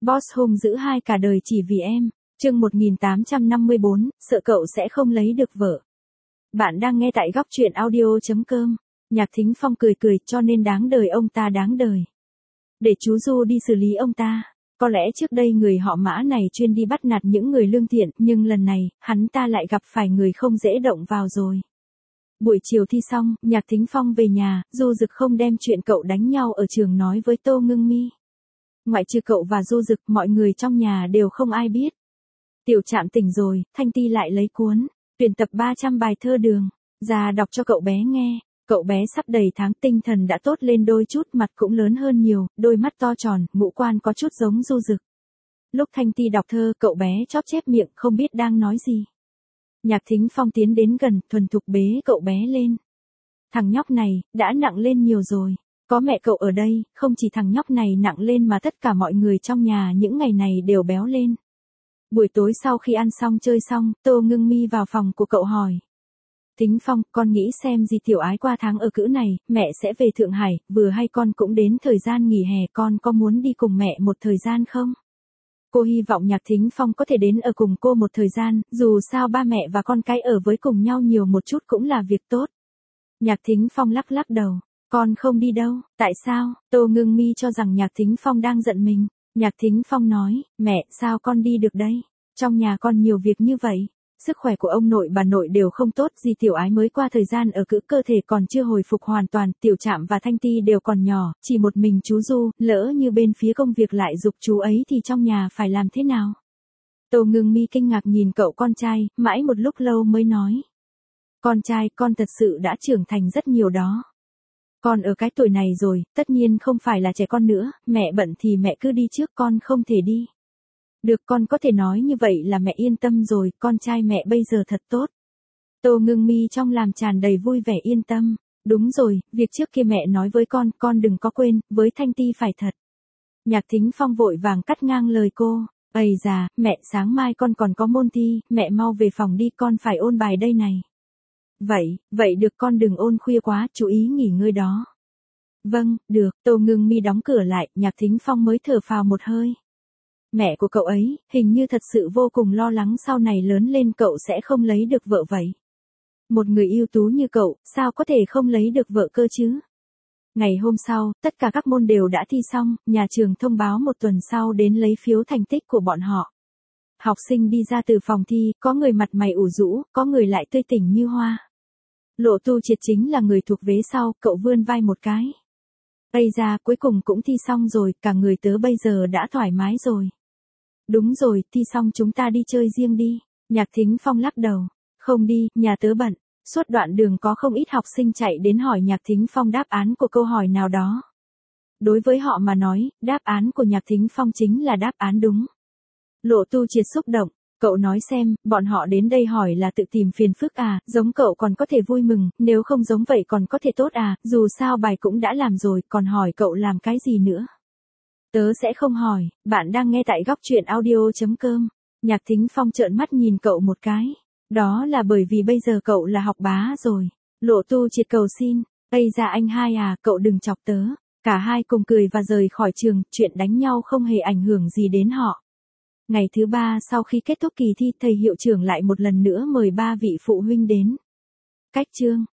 Boss hung dữ hai cả đời chỉ vì em. Chương 1854, sợ cậu sẽ không lấy được vợ. Bạn đang nghe tại góc truyện audio.com. Nhạc Thính Phong cười cười, cho nên đáng đời ông ta đáng đời. Để chú Du đi xử lý ông ta. Có lẽ trước đây người họ Mã này chuyên đi bắt nạt những người lương thiện, nhưng lần này, hắn ta lại gặp phải người không dễ động vào rồi. Buổi chiều thi xong, Nhạc Thính Phong về nhà, Du Dực không đem chuyện cậu đánh nhau ở trường nói với Tô Ngưng Mi. Ngoại trừ cậu và Du Dực, mọi người trong nhà đều không ai biết. Tiểu Trạm tỉnh rồi, Thanh Ti lại lấy cuốn tuyển tập 300 bài thơ Đường ra đọc cho cậu bé nghe. Cậu bé sắp đầy tháng, tinh thần đã tốt lên đôi chút, mặt cũng lớn hơn nhiều, đôi mắt to tròn, ngũ quan có chút giống Du Dực. Lúc Thanh Ti đọc thơ, cậu bé chóp chép miệng, không biết đang nói gì. Nhạc Thính Phong tiến đến gần, thuần thục bế cậu bé lên. Thằng nhóc này, đã nặng lên nhiều rồi. Có mẹ cậu ở đây, không chỉ thằng nhóc này nặng lên mà tất cả mọi người trong nhà những ngày này đều béo lên. Buổi tối sau khi ăn xong chơi xong, Tô Ngưng Mi vào phòng của cậu hỏi. Thính Phong, con nghĩ xem gì Tiểu Ái qua tháng ở cữ này, mẹ sẽ về Thượng Hải, vừa hay con cũng đến thời gian nghỉ hè, con có muốn đi cùng mẹ một thời gian không? Cô hy vọng Nhạc Thính Phong có thể đến ở cùng cô một thời gian, dù sao ba mẹ và con cái ở với cùng nhau nhiều một chút cũng là việc tốt. Nhạc Thính Phong lắc lắc đầu. Con không đi đâu. Tại sao? Tô Ngưng Mi cho rằng Nhạc Thính Phong đang giận mình. Nhạc Thính Phong nói, mẹ, sao con đi được đây? Trong nhà con nhiều việc như vậy. Sức khỏe của ông nội bà nội đều không tốt, dì Tiểu Ái mới qua thời gian ở cữ, cơ thể còn chưa hồi phục hoàn toàn, Tiểu Trạm và Thanh Ti đều còn nhỏ, chỉ một mình chú Du, lỡ như bên phía công việc lại giục chú ấy thì trong nhà phải làm thế nào? Tô Ngưng Mi kinh ngạc nhìn cậu con trai, mãi một lúc lâu mới nói. Con trai, con thật sự đã trưởng thành rất nhiều đó. Con ở cái tuổi này rồi, tất nhiên không phải là trẻ con nữa, mẹ bận thì mẹ cứ đi trước, con không thể đi. Được, con có thể nói như vậy là mẹ yên tâm rồi, con trai mẹ bây giờ thật tốt. Tô Ngưng Mi trong làm tràn đầy vui vẻ yên tâm. Đúng rồi, việc trước kia mẹ nói với con đừng có quên, với Thanh Ti phải thật. Nhạc Thính Phong vội vàng cắt ngang lời cô. Ây da, mẹ, sáng mai con còn có môn thi, mẹ mau về phòng đi, con phải ôn bài đây này. Vậy được, con đừng ôn khuya quá, chú ý nghỉ ngơi đó. Vâng, được. Tô Ngưng Mi đóng cửa lại, Nhạc Thính Phong mới thở phào một hơi. Mẹ của cậu ấy, hình như thật sự vô cùng lo lắng sau này lớn lên cậu sẽ không lấy được vợ vậy. Một người ưu tú như cậu, sao có thể không lấy được vợ cơ chứ? Ngày hôm sau, tất cả các môn đều đã thi xong, nhà trường thông báo một tuần sau đến lấy phiếu thành tích của bọn họ. Học sinh đi ra từ phòng thi, có người mặt mày ủ rũ, có người lại tươi tỉnh như hoa. Lộ Tu Triệt chính là người thuộc vế sau, cậu vươn vai một cái. Ây da, cuối cùng cũng thi xong rồi, cả người tớ bây giờ đã thoải mái rồi. Đúng rồi, thi xong chúng ta đi chơi riêng đi. Nhạc Thính Phong lắc đầu. Không đi, nhà tớ bận. Suốt đoạn đường có không ít học sinh chạy đến hỏi Nhạc Thính Phong đáp án của câu hỏi nào đó. Đối với họ mà nói, đáp án của Nhạc Thính Phong chính là đáp án đúng. Lộ Tu Triệt xúc động. Cậu nói xem, bọn họ đến đây hỏi là tự tìm phiền phức à, giống cậu còn có thể vui mừng, nếu không giống vậy còn có thể tốt à, dù sao bài cũng đã làm rồi, còn hỏi cậu làm cái gì nữa. Tớ sẽ không hỏi, bạn đang nghe tại góc truyện audio.com. Nhạc Thính Phong trợn mắt nhìn cậu một cái. Đó là bởi vì bây giờ cậu là học bá rồi. Lộ Tu Triệt cầu xin. Ây da anh hai à, cậu đừng chọc tớ. Cả hai cùng cười và rời khỏi trường, chuyện đánh nhau không hề ảnh hưởng gì đến họ. Ngày thứ 3 sau khi kết thúc kỳ thi, thầy hiệu trưởng lại một lần nữa mời 3 vị phụ huynh đến. Cách chương